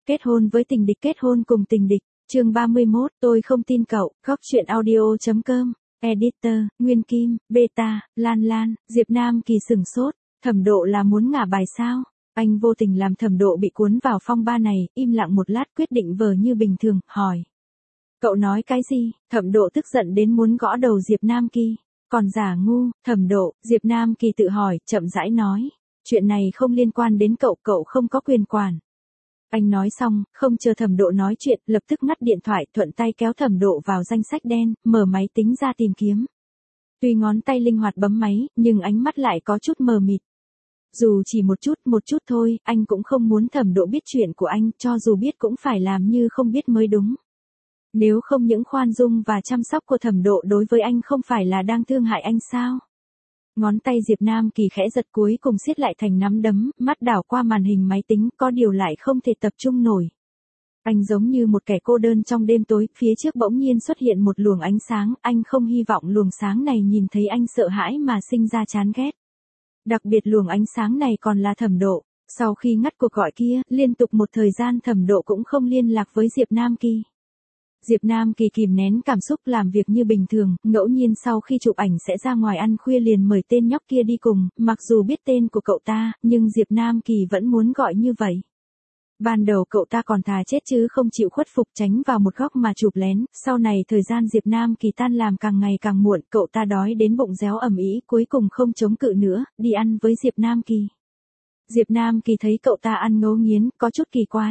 Kết hôn với tình địch, kết hôn cùng tình địch. Chương 31, tôi không tin cậu. Góc truyện audio.com. Editor, Nguyên Kim, Beta, Lan Lan, Diệp Nam Kỳ sửng sốt. Thẩm Độ là muốn ngả bài sao? Anh vô tình làm Thẩm Độ bị cuốn vào phong ba này, im lặng một lát quyết định vờ như bình thường, hỏi. Cậu nói cái gì? Thẩm Độ tức giận đến muốn gõ đầu Diệp Nam Kỳ. Còn giả ngu, Thẩm Độ, Diệp Nam Kỳ tự hỏi, chậm rãi nói. Chuyện này không liên quan đến cậu, cậu không có quyền quản. Anh nói xong, không chờ Thẩm Độ nói chuyện, lập tức ngắt điện thoại, thuận tay kéo Thẩm Độ vào danh sách đen, mở máy tính ra tìm kiếm. Tuy ngón tay linh hoạt bấm máy, nhưng ánh mắt lại có chút mờ mịt. Dù chỉ một chút thôi, anh cũng không muốn Thẩm Độ biết chuyện của anh, cho dù biết cũng phải làm như không biết mới đúng. Nếu không những khoan dung và chăm sóc của Thẩm Độ đối với anh không phải là đang thương hại anh sao? Ngón tay Diệp Nam Kỳ khẽ giật cuối cùng siết lại thành nắm đấm, mắt đảo qua màn hình máy tính, có điều lại không thể tập trung nổi. Anh giống như một kẻ cô đơn trong đêm tối, phía trước bỗng nhiên xuất hiện một luồng ánh sáng, anh không hy vọng luồng sáng này nhìn thấy anh sợ hãi mà sinh ra chán ghét. Đặc biệt luồng ánh sáng này còn là Thẩm Độ. Sau khi ngắt cuộc gọi kia, liên tục một thời gian Thẩm Độ cũng không liên lạc với Diệp Nam Kỳ. Diệp Nam Kỳ kìm nén cảm xúc làm việc như bình thường, ngẫu nhiên sau khi chụp ảnh sẽ ra ngoài ăn khuya liền mời tên nhóc kia đi cùng, mặc dù biết tên của cậu ta, nhưng Diệp Nam Kỳ vẫn muốn gọi như vậy. Ban đầu cậu ta còn thà chết chứ không chịu khuất phục tránh vào một góc mà chụp lén, sau này thời gian Diệp Nam Kỳ tan làm càng ngày càng muộn, cậu ta đói đến bụng réo ầm ĩ, cuối cùng không chống cự nữa, đi ăn với Diệp Nam Kỳ. Diệp Nam Kỳ thấy cậu ta ăn ngấu nghiến, có chút kỳ quái.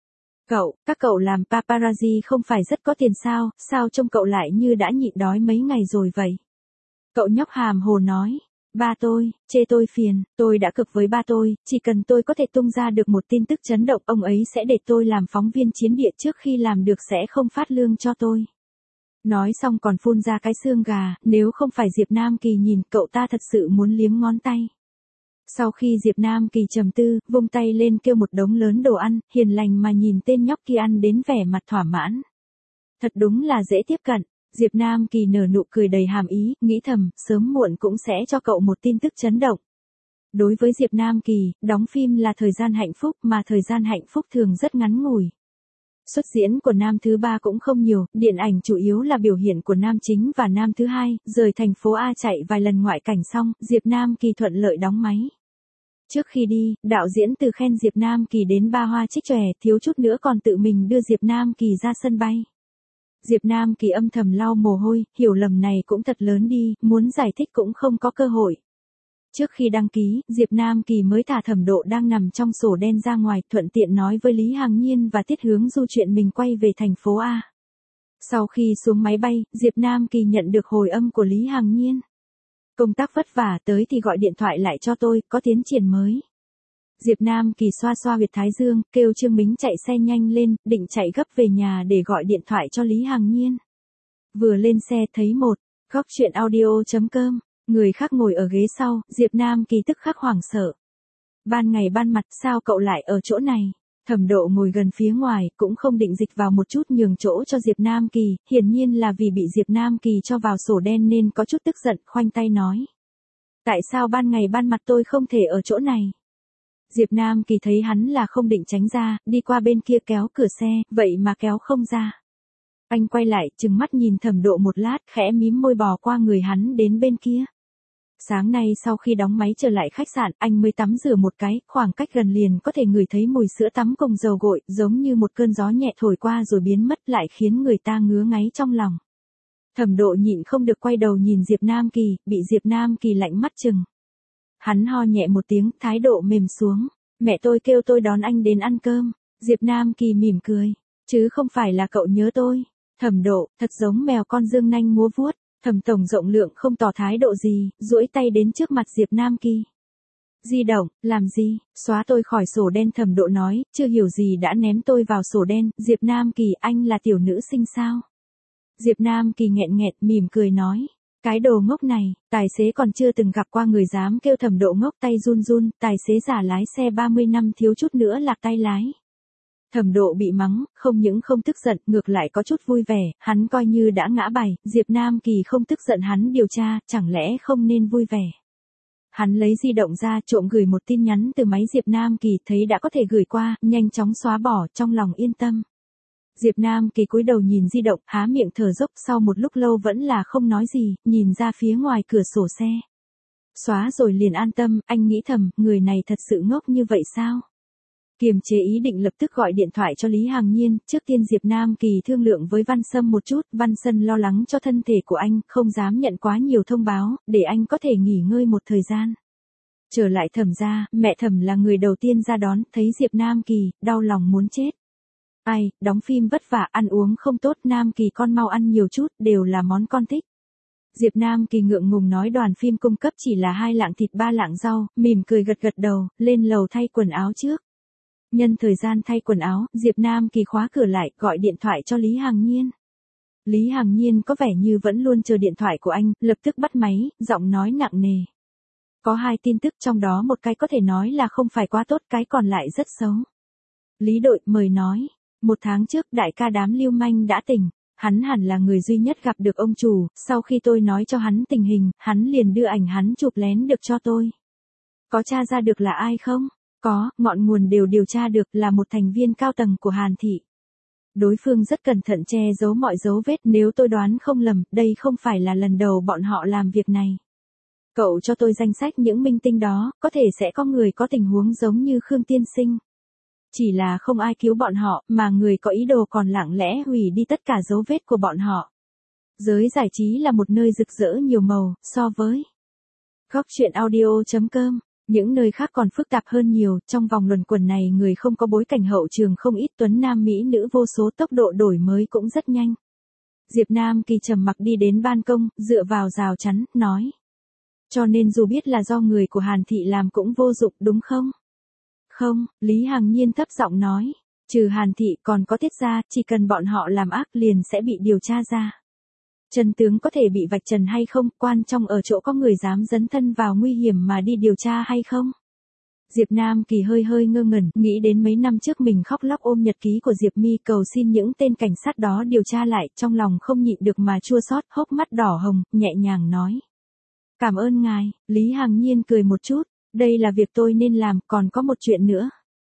Các cậu làm paparazzi không phải rất có tiền sao, sao trông cậu lại như đã nhịn đói mấy ngày rồi vậy? Cậu nhóc hàm hồ nói, ba tôi, chê tôi phiền, tôi đã cực với ba tôi, chỉ cần tôi có thể tung ra được một tin tức chấn động, ông ấy sẽ để tôi làm phóng viên chiến địa, trước khi làm được sẽ không phát lương cho tôi. Nói xong còn phun ra cái xương gà, nếu không phải Diệp Nam Kỳ nhìn, cậu ta thật sự muốn liếm ngón tay. Sau khi Diệp Nam Kỳ trầm tư, vung tay lên kêu một đống lớn đồ ăn, hiền lành mà nhìn tên nhóc kia ăn đến vẻ mặt thỏa mãn. Thật đúng là dễ tiếp cận. Diệp Nam Kỳ nở nụ cười đầy hàm ý, nghĩ thầm, sớm muộn cũng sẽ cho cậu một tin tức chấn động. Đối với Diệp Nam Kỳ, đóng phim là thời gian hạnh phúc, mà thời gian hạnh phúc thường rất ngắn ngủi. Xuất diễn của nam thứ ba cũng không nhiều, điện ảnh chủ yếu là biểu hiện của nam chính và nam thứ hai, rời thành phố A chạy vài lần ngoại cảnh xong, Diệp Nam Kỳ thuận lợi đóng máy. Trước khi đi, đạo diễn Từ khen Diệp Nam Kỳ đến ba hoa trích chòe, thiếu chút nữa còn tự mình đưa Diệp Nam Kỳ ra sân bay. Diệp Nam Kỳ âm thầm lau mồ hôi, hiểu lầm này cũng thật lớn đi, muốn giải thích cũng không có cơ hội. Trước khi đăng ký, Diệp Nam Kỳ mới thả Thẩm Độ đang nằm trong sổ đen ra ngoài, thuận tiện nói với Lý Hằng Nhiên và Tiết Hướng Du chuyện mình quay về thành phố A. Sau khi xuống máy bay, Diệp Nam Kỳ nhận được hồi âm của Lý Hằng Nhiên. Công tác vất vả, tới thì gọi điện thoại lại cho tôi, có tiến triển mới. Diệp Nam Kỳ xoa xoa huyệt thái dương, kêu Trương Mính chạy xe nhanh lên, định chạy gấp về nhà để gọi điện thoại cho Lý Hằng Nhiên. Vừa lên xe thấy một, góc truyện audio.com, người khác ngồi ở ghế sau, Diệp Nam Kỳ tức khắc hoảng sợ. Ban ngày ban mặt sao cậu lại ở chỗ này? Thẩm Độ ngồi gần phía ngoài, cũng không định dịch vào một chút nhường chỗ cho Diệp Nam Kỳ, hiển nhiên là vì bị Diệp Nam Kỳ cho vào sổ đen nên có chút tức giận, khoanh tay nói. Tại sao ban ngày ban mặt tôi không thể ở chỗ này? Diệp Nam Kỳ thấy hắn là không định tránh ra, đi qua bên kia kéo cửa xe, vậy mà kéo không ra. Anh quay lại, trừng mắt nhìn Thẩm Độ một lát, khẽ mím môi bò qua người hắn đến bên kia. Sáng nay sau khi đóng máy trở lại khách sạn, anh mới tắm rửa một cái, khoảng cách gần liền có thể ngửi thấy mùi sữa tắm cùng dầu gội, giống như một cơn gió nhẹ thổi qua rồi biến mất, lại khiến người ta ngứa ngáy trong lòng. Thẩm Độ nhịn không được quay đầu nhìn Diệp Nam Kỳ, bị Diệp Nam Kỳ lạnh mắt chừng. Hắn ho nhẹ một tiếng, thái độ mềm xuống. Mẹ tôi kêu tôi đón anh đến ăn cơm. Diệp Nam Kỳ mỉm cười. Chứ không phải là cậu nhớ tôi. Thẩm Độ, thật giống mèo con dương nanh múa vuốt. Thẩm tổng rộng lượng không tỏ thái độ gì, duỗi tay đến trước mặt Diệp Nam Kỳ. Di động, làm gì, xóa tôi khỏi sổ đen. Thẩm Độ nói, chưa hiểu gì đã ném tôi vào sổ đen. Diệp Nam Kỳ, anh là tiểu nữ sinh sao? Diệp Nam Kỳ nghẹn nghẹt mỉm cười nói. Cái đồ ngốc này, tài xế còn chưa từng gặp qua người dám kêu Thẩm Độ ngốc, tay run run, tài xế giả lái xe 30 năm thiếu chút nữa lạc tay lái. Thẩm Độ bị mắng, không những không tức giận, ngược lại có chút vui vẻ, hắn coi như đã ngã bài, Diệp Nam Kỳ không tức giận hắn điều tra, chẳng lẽ không nên vui vẻ. Hắn lấy di động ra trộm gửi một tin nhắn từ máy Diệp Nam Kỳ, thấy đã có thể gửi qua, nhanh chóng xóa bỏ, trong lòng yên tâm. Diệp Nam Kỳ cúi đầu nhìn di động, há miệng thở dốc, sau một lúc lâu vẫn là không nói gì, nhìn ra phía ngoài cửa sổ xe. Xóa rồi liền an tâm, anh nghĩ thầm, người này thật sự ngốc như vậy sao? Kiềm chế ý định lập tức gọi điện thoại cho Lý Hằng Nhiên, trước tiên Diệp Nam Kỳ thương lượng với Văn Sâm một chút, Văn Sâm lo lắng cho thân thể của anh, không dám nhận quá nhiều thông báo, để anh có thể nghỉ ngơi một thời gian. Trở lại Thẩm gia, mẹ Thẩm là người đầu tiên ra đón, thấy Diệp Nam Kỳ, đau lòng muốn chết. Ai, đóng phim vất vả, ăn uống không tốt, Nam Kỳ con mau ăn nhiều chút, đều là món con thích. Diệp Nam Kỳ ngượng ngùng nói đoàn phim cung cấp chỉ là 2 lạng thịt 3 lạng rau, mỉm cười gật gật đầu, lên lầu thay quần áo trước. Nhân thời gian thay quần áo, Diệp Nam Kỳ khóa cửa lại, gọi điện thoại cho Lý Hằng Nhiên. Lý Hằng Nhiên có vẻ như vẫn luôn chờ điện thoại của anh, lập tức bắt máy, giọng nói nặng nề. Có 2 tin tức, trong đó một cái có thể nói là không phải quá tốt, cái còn lại rất xấu. Lý đội, mời nói. 1 tháng trước đại ca đám lưu manh đã tỉnh, hắn hẳn là người duy nhất gặp được ông chủ, sau khi tôi nói cho hắn tình hình, hắn liền đưa ảnh hắn chụp lén được cho tôi. Có tra ra được là ai không? Có, ngọn nguồn đều điều tra được, là một thành viên cao tầng của Hàn Thị. Đối phương rất cẩn thận che giấu mọi dấu vết, nếu tôi đoán không lầm, đây không phải là lần đầu bọn họ làm việc này. Cậu cho tôi danh sách những minh tinh đó, có thể sẽ có người có tình huống giống như Khương Tiên Sinh. Chỉ là không ai cứu bọn họ, mà người có ý đồ còn lặng lẽ hủy đi tất cả dấu vết của bọn họ. Giới giải trí là một nơi rực rỡ nhiều màu, so với Góc Chuyện Audio.com, những nơi khác còn phức tạp hơn nhiều, trong vòng luẩn quẩn này người không có bối cảnh hậu trường không ít, tuấn nam mỹ nữ vô số, tốc độ đổi mới cũng rất nhanh. Diệp Nam Kỳ trầm mặc đi đến ban công, dựa vào rào chắn, nói. Cho nên dù biết là do người của Hàn Thị làm cũng vô dụng đúng không? Không, Lý Hằng Nhiên thấp giọng nói, trừ Hàn Thị còn có Tiết gia, chỉ cần bọn họ làm ác liền sẽ bị điều tra ra. Chân tướng có thể bị vạch trần hay không, quan trọng ở chỗ có người dám dấn thân vào nguy hiểm mà đi điều tra hay không. Diệp Nam Kỳ hơi hơi ngơ ngẩn, nghĩ đến mấy năm trước mình khóc lóc ôm nhật ký của Diệp Mi cầu xin những tên cảnh sát đó điều tra lại, trong lòng không nhịn được mà chua xót, hốc mắt đỏ hồng, nhẹ nhàng nói. Cảm ơn ngài, Lý Hằng Nhiên cười một chút. Đây là việc tôi nên làm, còn có một chuyện nữa.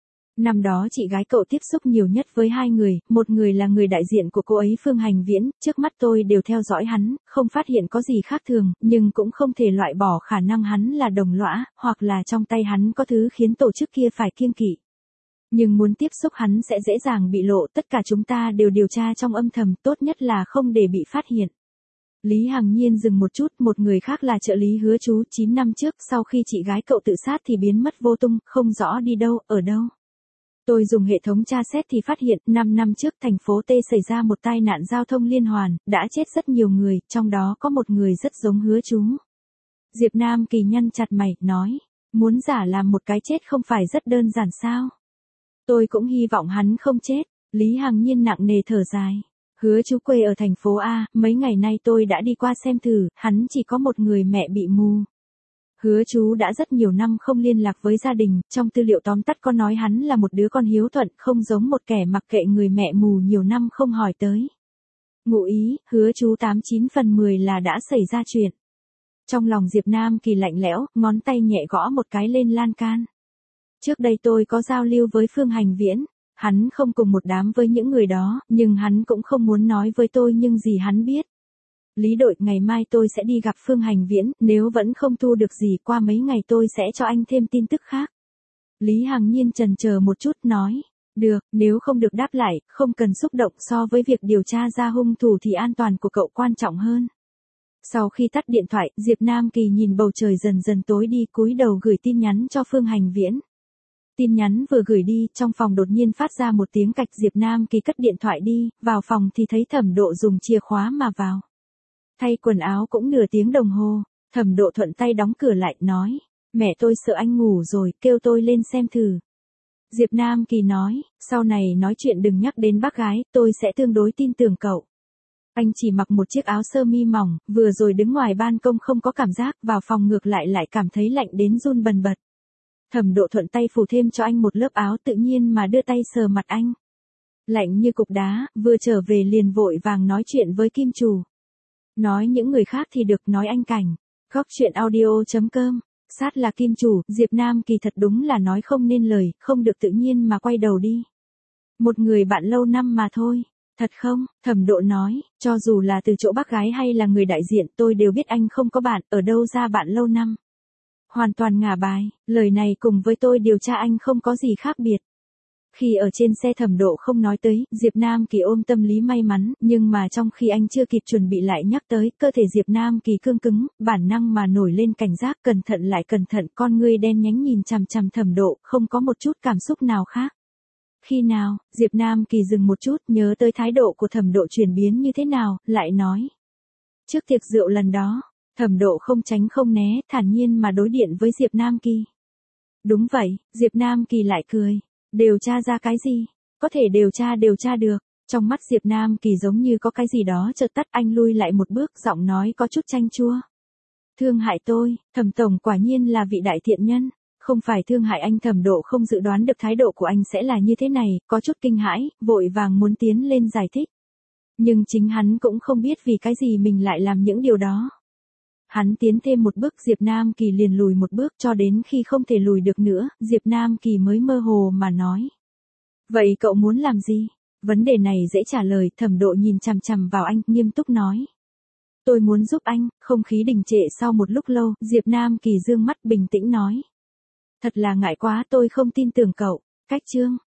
Năm đó chị gái cậu tiếp xúc nhiều nhất với 2 người, một người là người đại diện của cô ấy Phương Hành Viễn, trước mắt tôi đều theo dõi hắn, không phát hiện có gì khác thường, nhưng cũng không thể loại bỏ khả năng hắn là đồng lõa, hoặc là trong tay hắn có thứ khiến tổ chức kia phải kiêng kỵ. Nhưng muốn tiếp xúc hắn sẽ dễ dàng bị lộ, tất cả chúng ta đều điều tra trong âm thầm, tốt nhất là không để bị phát hiện. Lý Hằng Nhiên dừng một chút, một người khác là trợ lý Hứa Chú, 9 năm trước, sau khi chị gái cậu tự sát thì biến mất vô tung, không rõ đi đâu, ở đâu. Tôi dùng hệ thống tra xét thì phát hiện, 5 năm trước thành phố T xảy ra một tai nạn giao thông liên hoàn, đã chết rất nhiều người, trong đó có một người rất giống Hứa Chú. Diệp Nam Kỳ nhăn chặt mày, nói, muốn giả làm một cái chết không phải rất đơn giản sao? Tôi cũng hy vọng hắn không chết, Lý Hằng Nhiên nặng nề thở dài. Hứa Chú quê ở thành phố A, mấy ngày nay tôi đã đi qua xem thử, hắn chỉ có một người mẹ bị mù. Hứa Chú đã rất nhiều năm không liên lạc với gia đình, trong tư liệu tóm tắt có nói hắn là một đứa con hiếu thuận, không giống một kẻ mặc kệ người mẹ mù nhiều năm không hỏi tới. Ngụ ý, Hứa Chú 89 phần 10 là đã xảy ra chuyện. Trong lòng Diệp Nam Kỳ lạnh lẽo, ngón tay nhẹ gõ một cái lên lan can. Trước đây tôi có giao lưu với Phương Hành Viễn. Hắn không cùng một đám với những người đó, nhưng hắn cũng không muốn nói với tôi nhưng gì hắn biết. Lý đội, ngày mai tôi sẽ đi gặp Phương Hành Viễn, nếu vẫn không thu được gì qua mấy ngày tôi sẽ cho anh thêm tin tức khác. Lý Hằng Nhiên chần chờ một chút nói, được, nếu không được đáp lại, không cần xúc động, so với việc điều tra ra hung thủ thì an toàn của cậu quan trọng hơn. Sau khi tắt điện thoại, Diệp Nam Kỳ nhìn bầu trời dần dần tối đi, cúi đầu gửi tin nhắn cho Phương Hành Viễn. Tin nhắn vừa gửi đi, trong phòng đột nhiên phát ra một tiếng cạch, Diệp Nam Kỳ cất điện thoại đi, vào phòng thì thấy Thẩm Độ dùng chìa khóa mà vào. Thay quần áo cũng nửa tiếng đồng hồ, Thẩm Độ thuận tay đóng cửa lại, nói, mẹ tôi sợ anh ngủ rồi, kêu tôi lên xem thử. Diệp Nam Kỳ nói, sau này nói chuyện đừng nhắc đến bác gái, tôi sẽ tương đối tin tưởng cậu. Anh chỉ mặc một chiếc áo sơ mi mỏng, vừa rồi đứng ngoài ban công không có cảm giác, vào phòng ngược lại cảm thấy lạnh đến run bần bật. Thẩm Độ thuận tay phủ thêm cho anh một lớp áo, tự nhiên mà đưa tay sờ mặt anh. Lạnh như cục đá, vừa trở về liền vội vàng nói chuyện với Kim Chủ. Nói những người khác thì được, nói anh Cảnh. Góc Chuyện Audio.com Sát là kim chủ, Diệp Nam Kỳ thật đúng là nói không nên lời, không được tự nhiên mà quay đầu đi. Một người bạn lâu năm mà thôi. Thật không? Thẩm Độ nói, cho dù là từ chỗ bác gái hay là người đại diện tôi đều biết anh không có bạn, ở đâu ra bạn lâu năm. Hoàn toàn ngả bài, lời này cùng với tôi điều tra anh không có gì khác biệt. Khi ở trên xe Thẩm Độ không nói tới, Diệp Nam Kỳ ôm tâm lý may mắn, nhưng mà trong khi anh chưa kịp chuẩn bị lại nhắc tới, cơ thể Diệp Nam Kỳ cương cứng, bản năng mà nổi lên cảnh giác, cẩn thận lại cẩn thận, con ngươi đen nhánh nhìn chằm chằm Thẩm Độ, không có một chút cảm xúc nào khác. Khi nào, Diệp Nam Kỳ dừng một chút, nhớ tới thái độ của Thẩm Độ chuyển biến như thế nào, lại nói. Trước tiệc rượu lần đó, Thẩm Độ không tránh không né, thản nhiên mà đối điện với Diệp Nam Kỳ. Đúng vậy, Diệp Nam Kỳ lại cười. Điều tra ra cái gì? Có thể điều tra được. Trong mắt Diệp Nam Kỳ giống như có cái gì đó chợt tắt, anh lui lại một bước, giọng nói có chút chanh chua. Thương hại tôi, Thẩm tổng quả nhiên là vị đại thiện nhân. Không phải thương hại anh. Thẩm Độ không dự đoán được thái độ của anh sẽ là như thế này, có chút kinh hãi, vội vàng muốn tiến lên giải thích. Nhưng chính hắn cũng không biết vì cái gì mình lại làm những điều đó. Hắn tiến thêm một bước, Diệp Nam Kỳ liền lùi một bước, cho đến khi không thể lùi được nữa, Diệp Nam Kỳ mới mơ hồ mà nói. Vậy cậu muốn làm gì? Vấn đề này dễ trả lời. Thẩm Độ nhìn chằm chằm vào anh, nghiêm túc nói. Tôi muốn giúp anh. Không khí đình trệ sau một lúc lâu, Diệp Nam Kỳ dương mắt bình tĩnh nói. Thật là ngại quá, tôi không tin tưởng cậu. Cách chương